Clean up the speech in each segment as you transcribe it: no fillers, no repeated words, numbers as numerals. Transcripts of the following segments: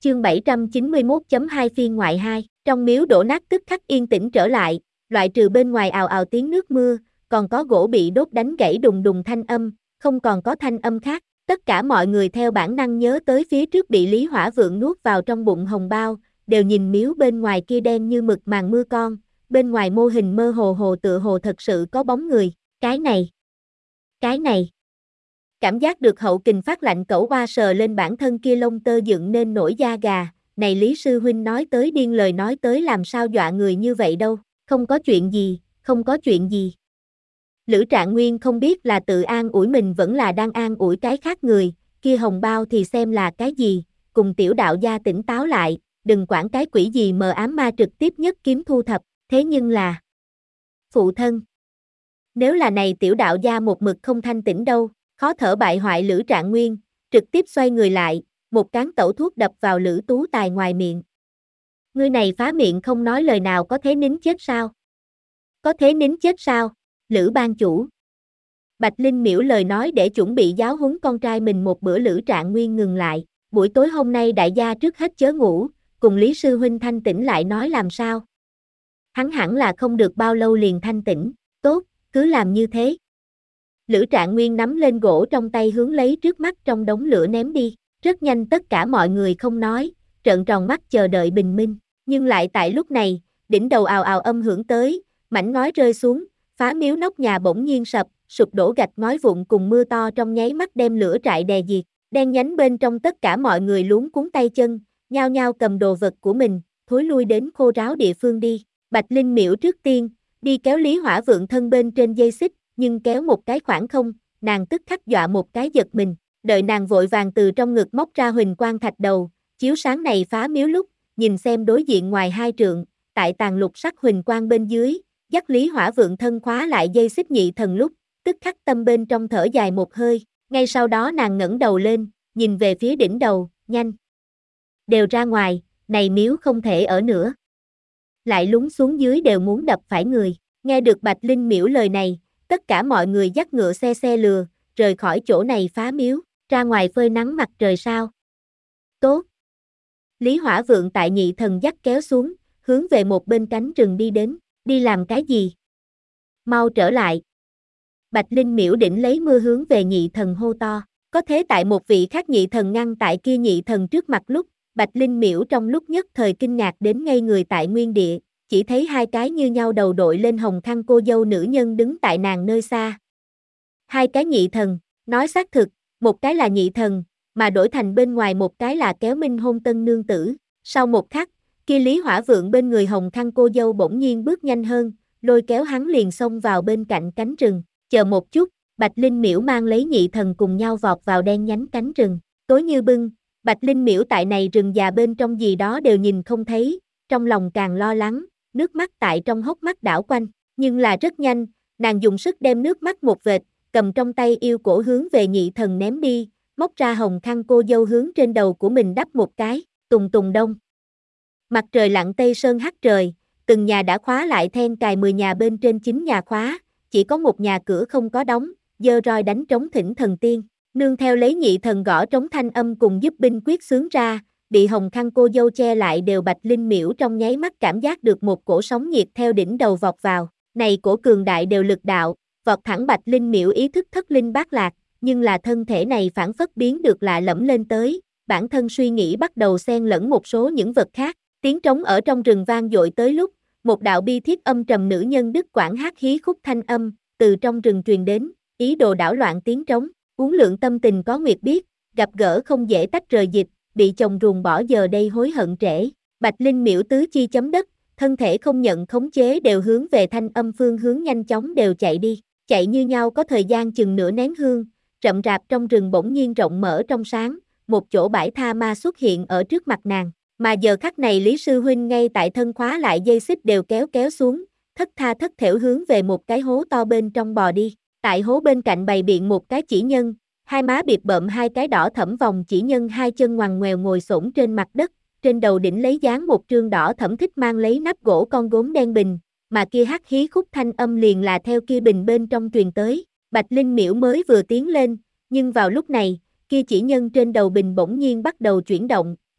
Chương 791.2 phiên ngoại 2, trong miếu đổ nát tức khắc yên tĩnh trở lại, loại trừ bên ngoài ào ào tiếng nước mưa, còn có gỗ bị đốt đánh gãy đùng đùng thanh âm, không còn có thanh âm khác. Tất cả mọi người theo bản năng nhớ tới phía trước bị Lý Hỏa Vượng nuốt vào trong bụng hồng bao, đều nhìn miếu bên ngoài kia đen như mực màn mưa con, bên ngoài mô hình mơ hồ hồ tựa hồ thật sự có bóng người, cái này. Cảm giác được hậu kình phát lạnh cẩu qua sờ lên bản thân kia lông tơ dựng nên nổi da gà, này Lý Sư Huynh nói tới điên lời nói tới làm sao dọa người như vậy đâu, không có chuyện gì, không có chuyện gì. Lữ Trạng Nguyên không biết là tự an ủi mình vẫn là đang an ủi cái khác người, kia hồng bao thì xem là cái gì, cùng tiểu đạo gia tỉnh táo lại, đừng quản cái quỷ gì mờ ám ma trực tiếp nhất kiếm thu thập, thế nhưng là phụ thân. Nếu là này tiểu đạo gia một mực không thanh tỉnh đâu, khó thở bại hoại Lữ Trạng Nguyên, trực tiếp xoay người lại, một cán tẩu thuốc đập vào Lữ Tú Tài ngoài miệng. Ngươi này phá miệng không nói lời nào có thế nín chết sao? Có thế nín chết sao? Lữ ban chủ. Bạch Linh miễu lời nói để chuẩn bị giáo huấn con trai mình một bữa. Lữ Trạng Nguyên ngừng lại, buổi tối hôm nay đại gia trước hết chớ ngủ, cùng Lý Sư Huynh thanh tỉnh lại nói làm sao? Hắn hẳn là không được bao lâu liền thanh tỉnh, tốt, cứ làm như thế. Lữ Trạng Nguyên nắm lên gỗ trong tay hướng lấy trước mắt trong đống lửa ném đi, rất nhanh tất cả mọi người không nói, trợn tròn mắt chờ đợi bình minh, nhưng lại tại lúc này, đỉnh đầu ào ào âm hưởng tới, mảnh ngói rơi xuống, phá miếu nóc nhà bỗng nhiên sụp đổ gạch ngói vụn cùng mưa to trong nháy mắt đem lửa trại đè diệt, đen nhánh bên trong tất cả mọi người luống cuống tay chân, nhao nhao cầm đồ vật của mình, thối lui đến khô ráo địa phương đi. Bạch Linh miễu trước tiên, đi kéo Lý Hỏa Vượng thân bên trên dây xích, nhưng kéo một cái khoảng không, nàng tức khắc dọa một cái giật mình, đợi nàng vội vàng từ trong ngực móc ra huỳnh quang thạch đầu, chiếu sáng này phá miếu lúc, nhìn xem đối diện ngoài 2 trượng, tại tàn lục sắc huỳnh quang bên dưới, dắt Lý Hỏa Vượng thân khóa lại dây xích nhị thần lúc, tức khắc tâm bên trong thở dài một hơi, ngay sau đó nàng ngẩng đầu lên, nhìn về phía đỉnh đầu, nhanh. Đều ra ngoài, này miếu không thể ở nữa. Lại lún xuống dưới đều muốn đập phải người, nghe được Bạch Linh miễu lời này, tất cả mọi người dắt ngựa xe lừa, rời khỏi chỗ này phá miếu, ra ngoài phơi nắng mặt trời sao. Tốt. Lý Hỏa Vượng tại nhị thần dắt kéo xuống, hướng về một bên cánh rừng đi đến, đi làm cái gì? Mau trở lại. Bạch Linh miễu đỉnh lấy mưa hướng về nhị thần hô to, có thế tại một vị khác nhị thần ngăn tại kia nhị thần trước mặt lúc, Bạch Linh miễu trong lúc nhất thời kinh ngạc đến ngây người tại nguyên địa, chỉ thấy 2 cái như nhau đầu đội lên hồng khăn cô dâu nữ nhân đứng tại nàng nơi xa. 2 cái nhị thần, nói xác thực, một cái là nhị thần, mà đổi thành bên ngoài một cái là kéo minh hôn tân nương tử. Sau một khắc, kia Lý Hỏa Vượng bên người hồng khăn cô dâu bỗng nhiên bước nhanh hơn, lôi kéo hắn liền xông vào bên cạnh cánh rừng. Chờ một chút, Bạch Linh miễu mang lấy nhị thần cùng nhau vọt vào đen nhánh cánh rừng. Tối như bưng, Bạch Linh miễu tại này rừng già bên trong gì đó đều nhìn không thấy, trong lòng càng lo lắng, nước mắt tại trong hốc mắt đảo quanh, nhưng là rất nhanh, nàng dùng sức đem nước mắt một vệt, cầm trong tay yêu cổ hướng về nhị thần ném đi, móc ra hồng khăn cô dâu hướng trên đầu của mình đắp một cái, tùng tùng đông. Mặt trời lặn tây sơn hắt trời, từng nhà đã khóa lại then cài 10 nhà bên trên 9 nhà khóa, chỉ có một nhà cửa không có đóng, giơ roi đánh trống thỉnh thần tiên, nương theo lấy nhị thần gõ trống thanh âm cùng giúp binh quyết xướng ra, bị hồng khăn cô dâu che lại đều Bạch Linh miễu trong nháy mắt cảm giác được một cổ sóng nhiệt theo đỉnh đầu vọt vào, này cổ cường đại đều lực đạo, vọt thẳng Bạch Linh miễu ý thức thất linh bát lạc, nhưng là thân thể này phản phất biến được lạ lẫm lên tới, bản thân suy nghĩ bắt đầu xen lẫn một số những vật khác, tiếng trống ở trong rừng vang dội tới lúc, một đạo bi thiết âm trầm nữ nhân đứt quãng hát hí khúc thanh âm, từ trong rừng truyền đến, ý đồ đảo loạn tiếng trống, uốn lượn tâm tình có nguyệt biết, gặp gỡ không dễ tách rời dịch, bị chồng ruồng bỏ giờ đây hối hận trễ. Bạch Linh miễu tứ chi chấm đất, thân thể không nhận khống chế đều hướng về thanh âm phương hướng nhanh chóng đều chạy đi, chạy như nhau có thời gian chừng nửa nén hương, rậm rạp trong rừng bỗng nhiên rộng mở trong sáng, một chỗ bãi tha ma xuất hiện ở trước mặt nàng, mà giờ khắc này Lý Sư Huynh ngay tại thân khóa lại dây xích đều kéo xuống, thất tha thất thểu hướng về một cái hố to bên trong bò đi, tại hố bên cạnh bày biện một cái chỉ nhân, 2 má bịp bợm 2 cái đỏ thẫm vòng chỉ nhân 2 chân ngoằn ngoèo ngồi xổm trên mặt đất, trên đầu đỉnh lấy dán một trương đỏ thẫm thích mang lấy nắp gỗ con gốm đen bình, mà kia hát hí khúc thanh âm liền là theo kia bình bên trong truyền tới, Bạch Linh miễu mới vừa tiến lên, nhưng vào lúc này, kia chỉ nhân trên đầu bình bỗng nhiên bắt đầu chuyển động,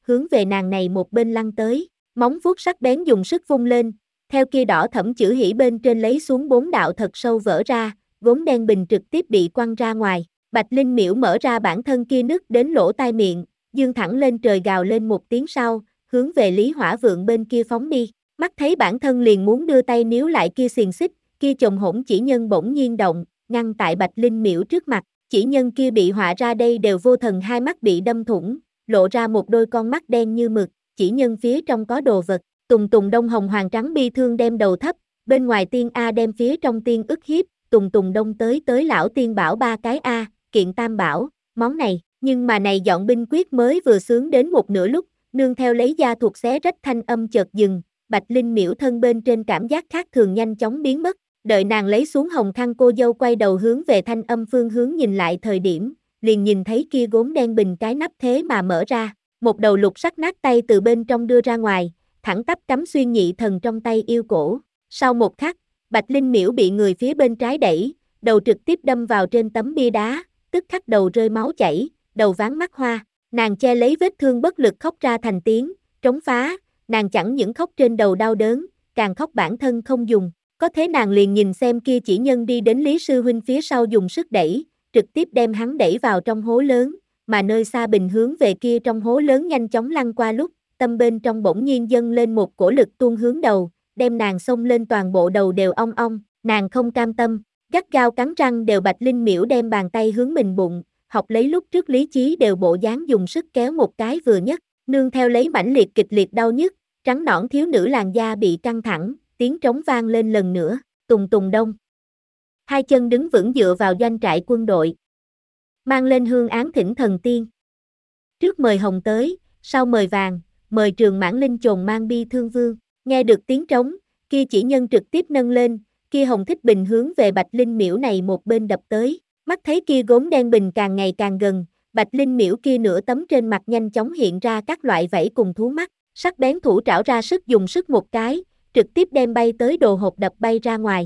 hướng về nàng này một bên lăn tới, móng vuốt sắc bén dùng sức vung lên, theo kia đỏ thẫm chữ hỉ bên trên lấy xuống 4 đạo thật sâu vỡ ra, gốm đen bình trực tiếp bị quăng ra ngoài. Bạch Linh Miễu mở ra bản thân kia nứt đến lỗ tai miệng, dương thẳng lên trời gào lên một tiếng sau, hướng về Lý Hỏa Vượng bên kia phóng đi. Mắt thấy bản thân liền muốn đưa tay níu lại kia xiềng xích, kia chồng hỗn chỉ nhân bỗng nhiên động, ngăn tại Bạch Linh Miễu trước mặt. Chỉ nhân kia bị họa ra đây đều vô thần hai mắt bị đâm thủng, lộ ra một đôi con mắt đen như mực, chỉ nhân phía trong có đồ vật. Tùng Tùng Đông hồng hoàng trắng bi thương đem đầu thấp, bên ngoài tiên A đem phía trong tiên ức hiếp, Tùng Tùng Đông tới lão tiên bảo 3 cái A, kiện tam bảo, món này, nhưng mà này dọn binh quyết mới vừa sướng đến một nửa lúc, nương theo lấy da thuộc xé rách thanh âm chợt dừng, Bạch Linh Miễu thân bên trên cảm giác khác thường nhanh chóng biến mất, đợi nàng lấy xuống hồng khăn cô dâu quay đầu hướng về thanh âm phương hướng nhìn lại thời điểm, liền nhìn thấy kia gốm đen bình cái nắp thế mà mở ra, một đầu lục sắc nát tay từ bên trong đưa ra ngoài, thẳng tắp cắm xuyên nhị thần trong tay yêu cổ. Sau một khắc, Bạch Linh Miễu bị người phía bên trái đẩy, đầu trực tiếp đâm vào trên tấm bia đá, tức khắc đầu rơi máu chảy, đầu váng mắt hoa, nàng che lấy vết thương bất lực khóc ra thành tiếng, trống phá, nàng chẳng những khóc trên đầu đau đớn, càng khóc bản thân không dùng, có thế nàng liền nhìn xem kia chỉ nhân đi đến Lý Sư Huynh phía sau dùng sức đẩy, trực tiếp đem hắn đẩy vào trong hố lớn, mà nơi xa bình hướng về kia trong hố lớn nhanh chóng lăn qua lúc, tâm bên trong bỗng nhiên dâng lên một cổ lực tuôn hướng đầu, đem nàng xông lên toàn bộ đầu đều ong ong, nàng không cam tâm, gắt gao cắn răng đều Bạch Linh Miễu đem bàn tay hướng mình bụng, học lấy lúc trước lý trí đều bộ dáng dùng sức kéo một cái vừa nhất, nương theo lấy mãnh liệt kịch liệt đau nhức, trắng nõn thiếu nữ làn da bị căng thẳng, tiếng trống vang lên lần nữa, Tùng Tùng Đông. Hai chân đứng vững dựa vào doanh trại quân đội, mang lên hương án thỉnh thần tiên. Trước mời hồng tới, sau mời vàng, mời Trường Mãn Linh chồn mang bi thương vương, nghe được tiếng trống, kia chỉ nhân trực tiếp nâng lên, kia hồng thích bình hướng về Bạch Linh Miễu này một bên đập tới, mắt thấy kia gốm đen bình càng ngày càng gần, Bạch Linh Miễu kia nửa tấm trên mặt nhanh chóng hiện ra các loại vảy cùng thú mắt, sắc bén thủ trảo ra sức dùng sức một cái, trực tiếp đem bay tới đồ hộp đập bay ra ngoài.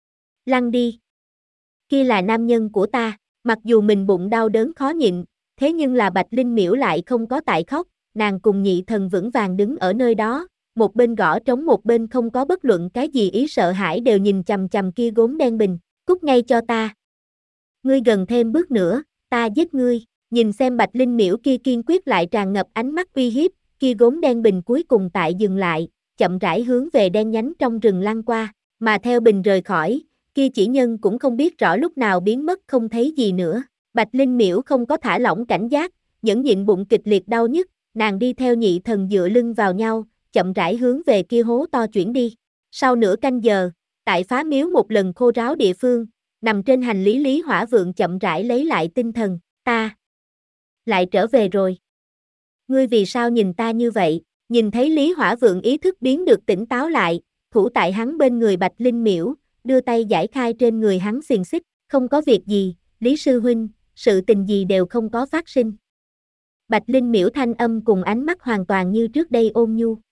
Lăn đi. Kia là nam nhân của ta, mặc dù mình bụng đau đớn khó nhịn, thế nhưng là Bạch Linh Miễu lại không có tại khóc, nàng cùng nhị thần vững vàng đứng ở nơi đó, một bên gõ trống một bên không có bất luận cái gì ý sợ hãi đều nhìn chằm chằm kia gốm đen bình, cút ngay cho ta. Ngươi gần thêm bước nữa, ta giết ngươi, nhìn xem Bạch Linh Miễu kia kiên quyết lại tràn ngập ánh mắt uy hiếp, kia gốm đen bình cuối cùng tại dừng lại, chậm rãi hướng về đen nhánh trong rừng lăn qua, mà theo bình rời khỏi, kia chỉ nhân cũng không biết rõ lúc nào biến mất không thấy gì nữa. Bạch Linh Miễu không có thả lỏng cảnh giác, nhẫn nhịn bụng kịch liệt đau nhức, nàng đi theo nhị thần dựa lưng vào nhau, chậm rãi hướng về kia hố to chuyển đi. Sau nửa canh giờ, tại phá miếu một lần khô ráo địa phương, nằm trên hành lý Lý Hỏa Vượng chậm rãi lấy lại tinh thần, ta lại trở về rồi. Ngươi vì sao nhìn ta như vậy? Nhìn thấy Lý Hỏa Vượng ý thức biến được tỉnh táo lại, thủ tại hắn bên người Bạch Linh Miễu, đưa tay giải khai trên người hắn xiềng xích, không có việc gì, Lý Sư Huynh, sự tình gì đều không có phát sinh. Bạch Linh Miễu thanh âm cùng ánh mắt hoàn toàn như trước đây ôn nhu.